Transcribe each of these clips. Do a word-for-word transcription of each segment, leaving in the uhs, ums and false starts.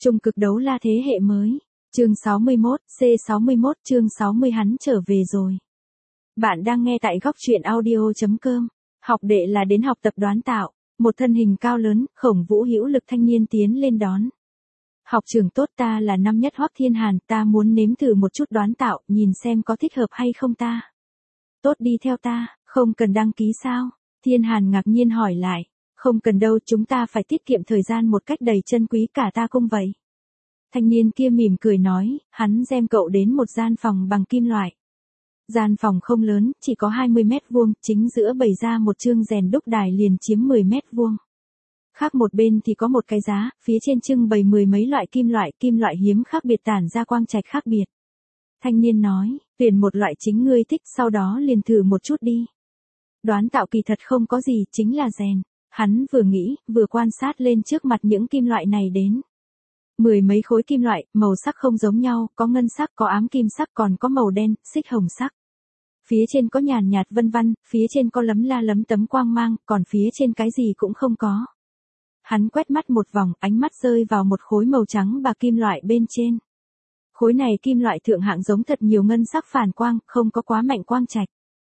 Trung cực đấu la thế hệ mới. Chương sáu mươi mốt, C sáu mươi mốt chương sáu mươi hắn trở về rồi. Bạn đang nghe tại góc truyện audio chấm com. Học đệ là đến học tập đoán tạo. Một thân hình cao lớn, khổng vũ hữu lực thanh niên tiến lên đón. Học trưởng tốt, ta là năm nhất Hoắc Thiên Hàn, ta muốn nếm thử một chút đoán tạo, nhìn xem có thích hợp hay không ta. Tốt, đi theo ta, không cần đăng ký sao? Thiên Hàn ngạc nhiên hỏi lại. Không cần đâu, chúng ta phải tiết kiệm thời gian một cách đầy chân quý, cả ta cũng vậy. Thanh niên kia mỉm cười nói, hắn đem cậu đến một gian phòng bằng kim loại. Gian phòng không lớn, chỉ có hai mươi mét vuông, chính giữa bày ra một chương rèn đúc đài liền chiếm mười mét vuông. Khác một bên thì có một cái giá, phía trên trưng bày mười mấy loại kim loại, kim loại hiếm khác biệt tản ra quang trạch khác biệt. Thanh niên nói, tuyển một loại chính ngươi thích, sau đó liền thử một chút đi. Đoán tạo kỳ thật không có gì, chính là rèn. Hắn vừa nghĩ, vừa quan sát lên trước mặt những kim loại này đến. Mười mấy khối kim loại, màu sắc không giống nhau, có ngân sắc, có ám kim sắc, còn có màu đen, xích hồng sắc. Phía trên có nhàn nhạt vân vân, phía trên có lấm la lấm tấm quang mang, còn phía trên cái gì cũng không có. Hắn quét mắt một vòng, ánh mắt rơi vào một khối màu trắng bạc kim loại bên trên. Khối này kim loại thượng hạng giống thật nhiều ngân sắc phản quang, không có quá mạnh quang trạch.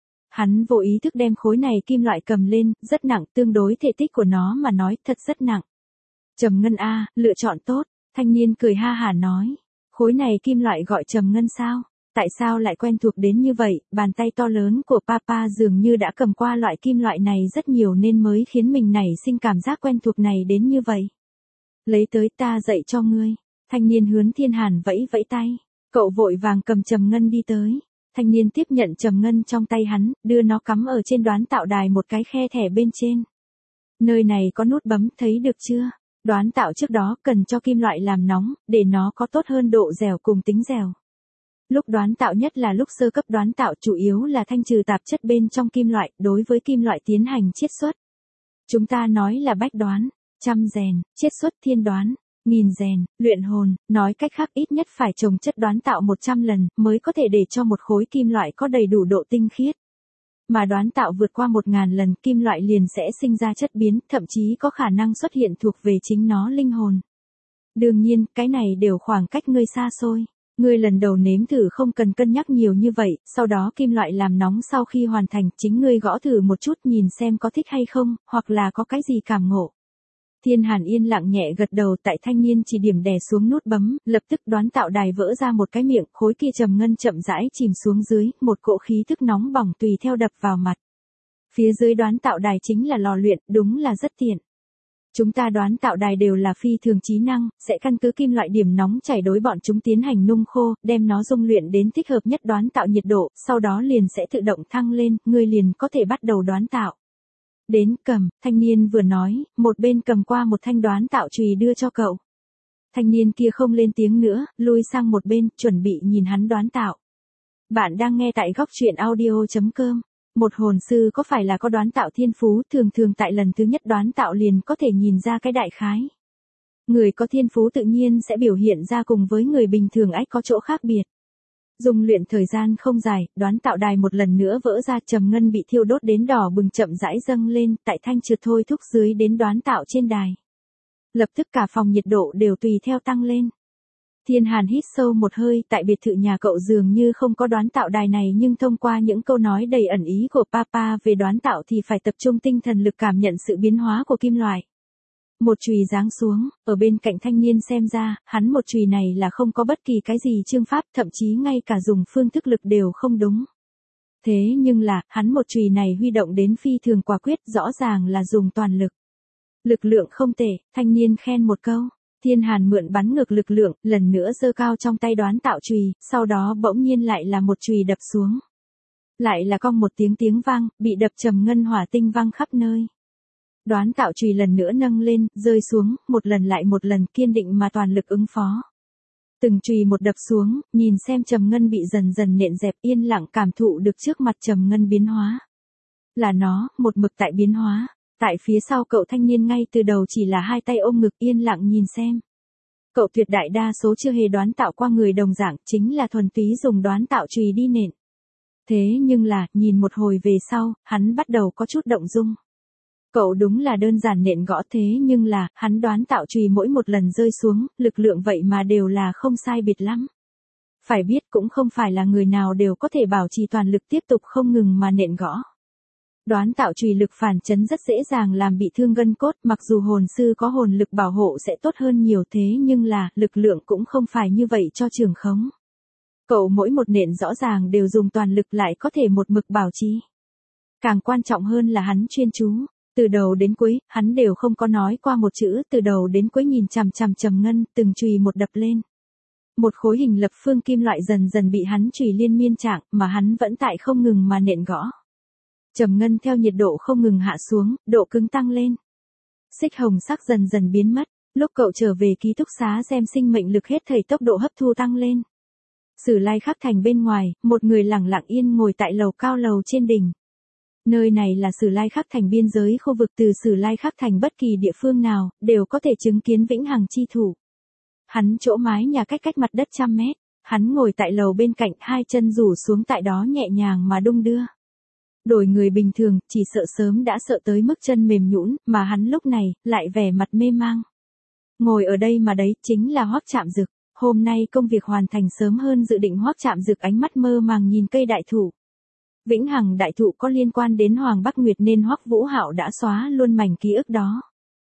Hắn vô ý thức đem khối này kim loại cầm lên, rất nặng, tương đối thể tích của nó mà nói, thật rất nặng. Trầm ngân a, lựa chọn tốt, thanh niên cười ha hả nói. Khối này kim loại gọi trầm ngân sao? Tại sao lại quen thuộc đến như vậy? Bàn tay to lớn của Papa dường như đã cầm qua loại kim loại này rất nhiều nên mới khiến mình nảy sinh cảm giác quen thuộc này đến như vậy. Lấy tới, ta dạy cho ngươi. Thanh niên hướng Thiên Hàn vẫy vẫy tay. Cậu vội vàng cầm trầm ngân đi tới. Thanh niên tiếp nhận trầm ngân trong tay hắn, đưa nó cắm ở trên đoán tạo đài một cái khe thẻ bên trên. Nơi này có nút bấm, thấy được chưa? Đoán tạo trước đó cần cho kim loại làm nóng, để nó có tốt hơn độ dẻo cùng tính dẻo. Lúc đoán tạo, nhất là lúc sơ cấp đoán tạo, chủ yếu là thanh trừ tạp chất bên trong kim loại, đối với kim loại tiến hành chiết xuất. Chúng ta nói là bách đoán, trăm rèn, chiết xuất thiên đoán. Nghìn rèn, luyện hồn, nói cách khác ít nhất phải trồng chất đoán tạo một trăm lần mới có thể để cho một khối kim loại có đầy đủ độ tinh khiết. Mà đoán tạo vượt qua một ngàn lần, kim loại liền sẽ sinh ra chất biến, thậm chí có khả năng xuất hiện thuộc về chính nó linh hồn. Đương nhiên, cái này đều khoảng cách ngươi xa xôi. Ngươi lần đầu nếm thử không cần cân nhắc nhiều như vậy, sau đó kim loại làm nóng sau khi hoàn thành, chính ngươi gõ thử một chút nhìn xem có thích hay không, hoặc là có cái gì cảm ngộ. Thiên Hàn yên lặng nhẹ gật đầu, tại thanh niên chỉ điểm đè xuống nút bấm, lập tức đoán tạo đài vỡ ra một cái miệng, khối kia trầm ngân chậm rãi chìm xuống dưới, một cỗ khí thức nóng bỏng tùy theo đập vào mặt. Phía dưới đoán tạo đài chính là lò luyện, đúng là rất tiện. Chúng ta đoán tạo đài đều là phi thường trí năng, sẽ căn cứ kim loại điểm nóng chảy đối bọn chúng tiến hành nung khô, đem nó dung luyện đến thích hợp nhất đoán tạo nhiệt độ, sau đó liền sẽ tự động thăng lên, ngươi liền có thể bắt đầu đoán tạo. Đến, cầm, thanh niên vừa nói, một bên cầm qua một thanh đoán tạo chùy đưa cho cậu. Thanh niên kia không lên tiếng nữa, lui sang một bên, chuẩn bị nhìn hắn đoán tạo. Bạn đang nghe tại góc truyện audio chấm com. Một hồn sư có phải là có đoán tạo thiên phú, thường thường tại lần thứ nhất đoán tạo liền có thể nhìn ra cái đại khái. Người có thiên phú tự nhiên sẽ biểu hiện ra cùng với người bình thường ách có chỗ khác biệt. Dung luyện thời gian không dài, đoán tạo đài một lần nữa vỡ ra, trầm ngân bị thiêu đốt đến đỏ bừng chậm rãi dâng lên, tại thanh trượt thôi thúc dưới đến đoán tạo trên đài. Lập tức cả phòng nhiệt độ đều tùy theo tăng lên. Thiên Hàn hít sâu một hơi, tại biệt thự nhà cậu dường như không có đoán tạo đài này, nhưng thông qua những câu nói đầy ẩn ý của Papa về đoán tạo thì phải tập trung tinh thần lực cảm nhận sự biến hóa của kim loại. Một chùy giáng xuống, ở bên cạnh thanh niên xem ra, hắn một chùy này là không có bất kỳ cái gì chương pháp, thậm chí ngay cả dùng phương thức lực đều không đúng. Thế nhưng là, hắn một chùy này huy động đến phi thường quả quyết, rõ ràng là dùng toàn lực. Lực lượng không tệ, thanh niên khen một câu. Thiên Hàn mượn bắn ngược lực lượng, lần nữa giơ cao trong tay đoán tạo chùy, sau đó bỗng nhiên lại là một chùy đập xuống. Lại là cong một tiếng tiếng vang, bị đập trầm ngân hỏa tinh vang khắp nơi. Đoán tạo chùy lần nữa nâng lên, rơi xuống, một lần lại một lần, kiên định mà toàn lực ứng phó. Từng chùy một đập xuống, nhìn xem trầm ngân bị dần dần nện dẹp, yên lặng cảm thụ được trước mặt trầm ngân biến hóa. Là nó, một mực tại biến hóa. Tại phía sau cậu thanh niên ngay từ đầu chỉ là hai tay ôm ngực yên lặng nhìn xem. Cậu tuyệt đại đa số chưa hề đoán tạo qua người đồng dạng, chính là thuần túy dùng đoán tạo chùy đi nện. Thế nhưng là, nhìn một hồi về sau, hắn bắt đầu có chút động dung. Cậu đúng là đơn giản nện gõ thế nhưng là, hắn đoán tạo chùy mỗi một lần rơi xuống, lực lượng vậy mà đều là không sai biệt lắm. Phải biết cũng không phải là người nào đều có thể bảo trì toàn lực tiếp tục không ngừng mà nện gõ. Đoán tạo chùy lực phản chấn rất dễ dàng làm bị thương gân cốt, mặc dù hồn sư có hồn lực bảo hộ sẽ tốt hơn nhiều thế nhưng là, lực lượng cũng không phải như vậy cho trường khống. Cậu mỗi một nện rõ ràng đều dùng toàn lực lại có thể một mực bảo trì. Càng quan trọng hơn là hắn chuyên chú, từ đầu đến cuối, hắn đều không có nói qua một chữ, từ đầu đến cuối nhìn chằm chằm Trầm Ngân, từng chùy một đập lên. Một khối hình lập phương kim loại dần dần bị hắn chùy liên miên trạng, mà hắn vẫn tại không ngừng mà nện gõ. Trầm Ngân theo nhiệt độ không ngừng hạ xuống, độ cứng tăng lên. Xích hồng sắc dần dần biến mất, lúc cậu trở về ký túc xá xem sinh mệnh lực hết thảy tốc độ hấp thu tăng lên. Sử Lai Khắc Thành bên ngoài, một người lặng lặng yên ngồi tại lầu cao lầu trên đỉnh. Nơi này là Sử Lai Khắc Thành biên giới khu vực, từ Sử Lai Khắc Thành bất kỳ địa phương nào, đều có thể chứng kiến vĩnh hằng chi thủ. Hắn chỗ mái nhà cách cách mặt đất trăm mét, hắn ngồi tại lầu bên cạnh, hai chân rủ xuống tại đó nhẹ nhàng mà đung đưa. Đổi người bình thường, chỉ sợ sớm đã sợ tới mức chân mềm nhũn, mà hắn lúc này, lại vẻ mặt mê mang. Ngồi ở đây mà đấy, chính là Hoắc Trạm Dực. Hôm nay công việc hoàn thành sớm hơn dự định. Hoắc Trạm Dực ánh mắt mơ màng nhìn cây đại thụ. Vĩnh hằng đại thụ có liên quan đến Hoàng Bắc Nguyệt nên Hoắc Vũ Hạo đã xóa luôn mảnh ký ức đó.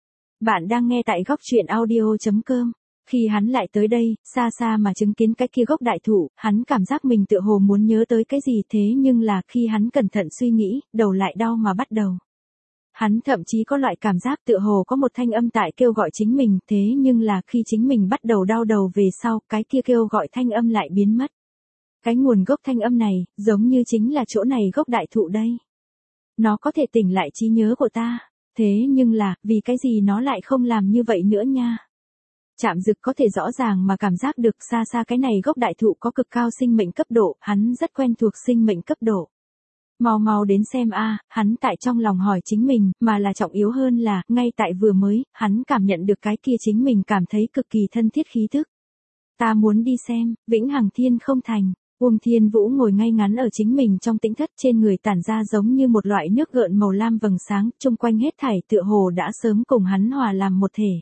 Bạn đang nghe tại góc truyện audio chấm com. Khi hắn lại tới đây, xa xa mà chứng kiến cái kia gốc đại thụ, hắn cảm giác mình tựa hồ muốn nhớ tới cái gì thế nhưng là khi hắn cẩn thận suy nghĩ, đầu lại đau mà bắt đầu. Hắn thậm chí có loại cảm giác tựa hồ có một thanh âm tại kêu gọi chính mình, thế nhưng là khi chính mình bắt đầu đau đầu về sau, cái kia kêu gọi thanh âm lại biến mất. Cái nguồn gốc thanh âm này, giống như chính là chỗ này gốc đại thụ đây. Nó có thể tỉnh lại trí nhớ của ta, thế nhưng là, vì cái gì nó lại không làm như vậy nữa nha. Trạm Dực có thể rõ ràng mà cảm giác được xa xa cái này gốc đại thụ có cực cao sinh mệnh cấp độ, hắn rất quen thuộc sinh mệnh cấp độ. Mau mau đến xem a, hắn tại trong lòng hỏi chính mình, mà là trọng yếu hơn là, ngay tại vừa mới, hắn cảm nhận được cái kia chính mình cảm thấy cực kỳ thân thiết khí thức. Ta muốn đi xem, Vĩnh Hằng Thiên Không Thành. Uông Thiên Vũ ngồi ngay ngắn ở chính mình trong tĩnh thất, trên người tản ra giống như một loại nước gợn màu lam vầng sáng, chung quanh hết thảy tựa hồ đã sớm cùng hắn hòa làm một thể.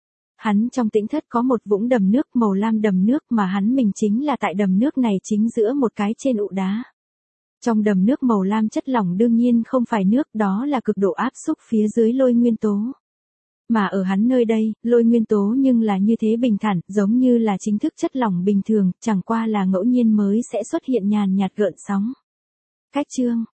Hắn trong tĩnh thất có một vũng đầm nước màu lam đầm nước mà hắn mình chính là tại đầm nước này chính giữa một cái trên ụ đá. Trong đầm nước màu lam chất lỏng đương nhiên không phải nước, đó là cực độ áp xúc phía dưới lôi nguyên tố. Mà ở hắn nơi đây, lôi nguyên tố nhưng là như thế bình thản, giống như là chính thức chất lỏng bình thường, chẳng qua là ngẫu nhiên mới sẽ xuất hiện nhàn nhạt gợn sóng. Cách chương,